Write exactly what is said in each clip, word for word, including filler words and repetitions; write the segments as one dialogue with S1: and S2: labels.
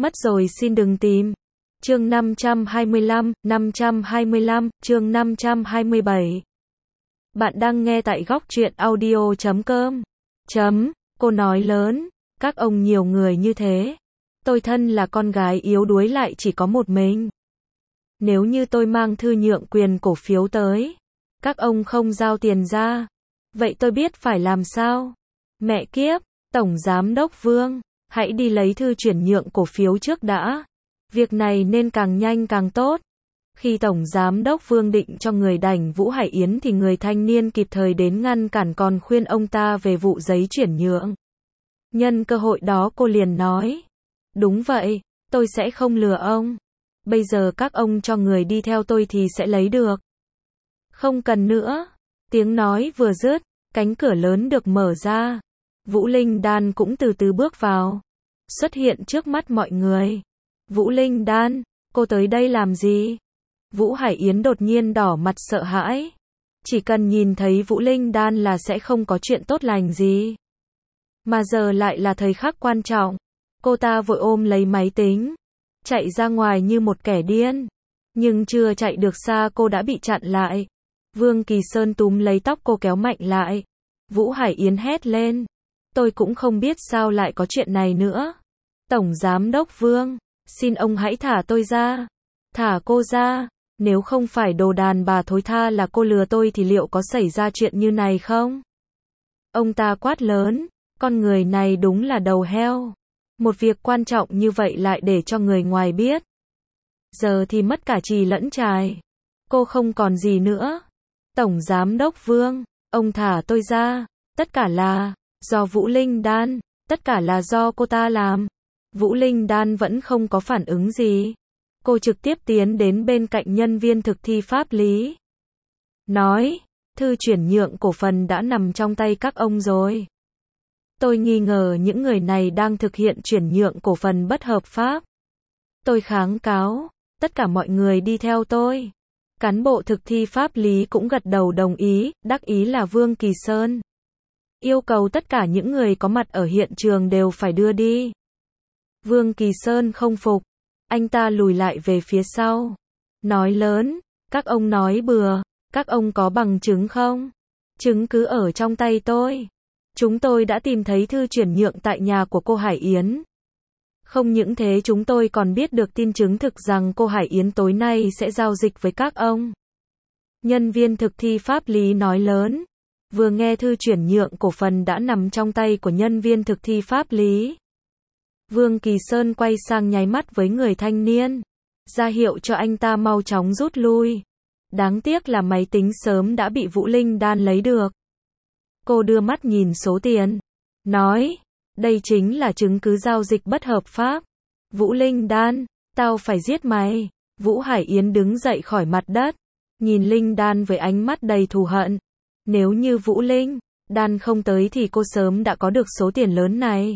S1: Mất rồi xin đừng tìm. Chương năm trăm hai mươi lăm, năm trăm hai mươi lăm, chương năm trăm hai mươi bảy. Bạn đang nghe tại góc truyện audio chấm com. Chấm, cô nói lớn, các ông nhiều người như thế. Tôi thân là con gái yếu đuối lại chỉ có một mình. Nếu như tôi mang thư nhượng quyền cổ phiếu tới, các ông không giao tiền ra, vậy tôi biết phải làm sao? Mẹ kiếp, Tổng Giám đốc Vương, hãy đi lấy thư chuyển nhượng cổ phiếu trước đã. Việc này nên càng nhanh càng tốt. Khi Tổng Giám đốc Vương định cho người đành Vũ Hải Yến thì người thanh niên kịp thời đến ngăn cản, còn khuyên ông ta về vụ giấy chuyển nhượng. Nhân cơ hội đó cô liền nói, đúng vậy, tôi sẽ không lừa ông. Bây giờ các ông cho người đi theo tôi thì sẽ lấy được. Không cần nữa. Tiếng nói vừa dứt, cánh cửa lớn được mở ra. Vũ Linh Đan cũng từ từ bước vào, xuất hiện trước mắt mọi người. Vũ Linh Đan, cô tới đây làm gì? Vũ Hải Yến đột nhiên đỏ mặt sợ hãi. Chỉ cần nhìn thấy Vũ Linh Đan là sẽ không có chuyện tốt lành gì. Mà giờ lại là thời khắc quan trọng. Cô ta vội ôm lấy máy tính, chạy ra ngoài như một kẻ điên. Nhưng chưa chạy được xa cô đã bị chặn lại. Vương Kỳ Sơn túm lấy tóc cô kéo mạnh lại. Vũ Hải Yến hét lên, tôi cũng không biết sao lại có chuyện này nữa. Tổng Giám đốc Vương, xin ông hãy thả tôi ra. Thả cô ra, nếu không phải đồ đàn bà thối tha là cô lừa tôi thì liệu có xảy ra chuyện như này không? Ông ta quát lớn, con người này đúng là đầu heo. Một việc quan trọng như vậy lại để cho người ngoài biết. Giờ thì mất cả trì lẫn trài. Cô không còn gì nữa. Tổng Giám đốc Vương, ông thả tôi ra. Tất cả là do Vũ Linh Đan, tất cả là do cô ta làm. Vũ Linh Đan vẫn không có phản ứng gì. Cô trực tiếp tiến đến bên cạnh nhân viên thực thi pháp lý. Nói, thư chuyển nhượng cổ phần đã nằm trong tay các ông rồi. Tôi nghi ngờ những người này đang thực hiện chuyển nhượng cổ phần bất hợp pháp. Tôi kháng cáo, tất cả mọi người đi theo tôi. Cán bộ thực thi pháp lý cũng gật đầu đồng ý, đắc ý là Vương Kỳ Sơn. Yêu cầu tất cả những người có mặt ở hiện trường đều phải đưa đi. Vương Kỳ Sơn không phục. Anh ta lùi lại về phía sau. Nói lớn, các ông nói bừa, các ông có bằng chứng không? Chứng cứ ở trong tay tôi. Chúng tôi đã tìm thấy thư chuyển nhượng tại nhà của cô Hải Yến. Không những thế chúng tôi còn biết được tin chứng thực rằng cô Hải Yến tối nay sẽ giao dịch với các ông. Nhân viên thực thi pháp lý nói lớn. Vừa nghe thư chuyển nhượng cổ phần đã nằm trong tay của nhân viên thực thi pháp lý. Vương Kỳ Sơn quay sang nháy mắt với người thanh niên, ra hiệu cho anh ta mau chóng rút lui. Đáng tiếc là máy tính sớm đã bị Vũ Linh Đan lấy được. Cô đưa mắt nhìn số tiền, nói, đây chính là chứng cứ giao dịch bất hợp pháp. Vũ Linh Đan, tao phải giết mày. Vũ Hải Yến đứng dậy khỏi mặt đất, nhìn Linh Đan với ánh mắt đầy thù hận. Nếu như Vũ Linh Đan không tới thì cô sớm đã có được số tiền lớn này.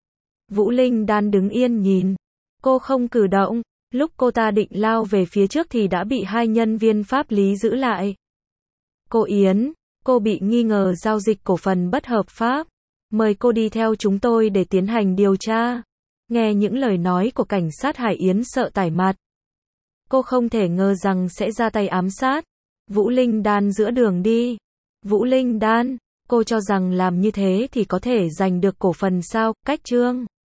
S1: Vũ Linh Đan đứng yên nhìn. Cô không cử động. Lúc cô ta định lao về phía trước thì đã bị hai nhân viên pháp lý giữ lại. Cô Yến, cô bị nghi ngờ giao dịch cổ phần bất hợp pháp. Mời cô đi theo chúng tôi để tiến hành điều tra. Nghe những lời nói của cảnh sát, Hải Yến sợ tái mặt. Cô không thể ngờ rằng sẽ ra tay ám sát Vũ Linh Đan giữa đường đi. Vũ Linh Đan, cô cho rằng làm như thế thì có thể giành được cổ phần sao? Cách chương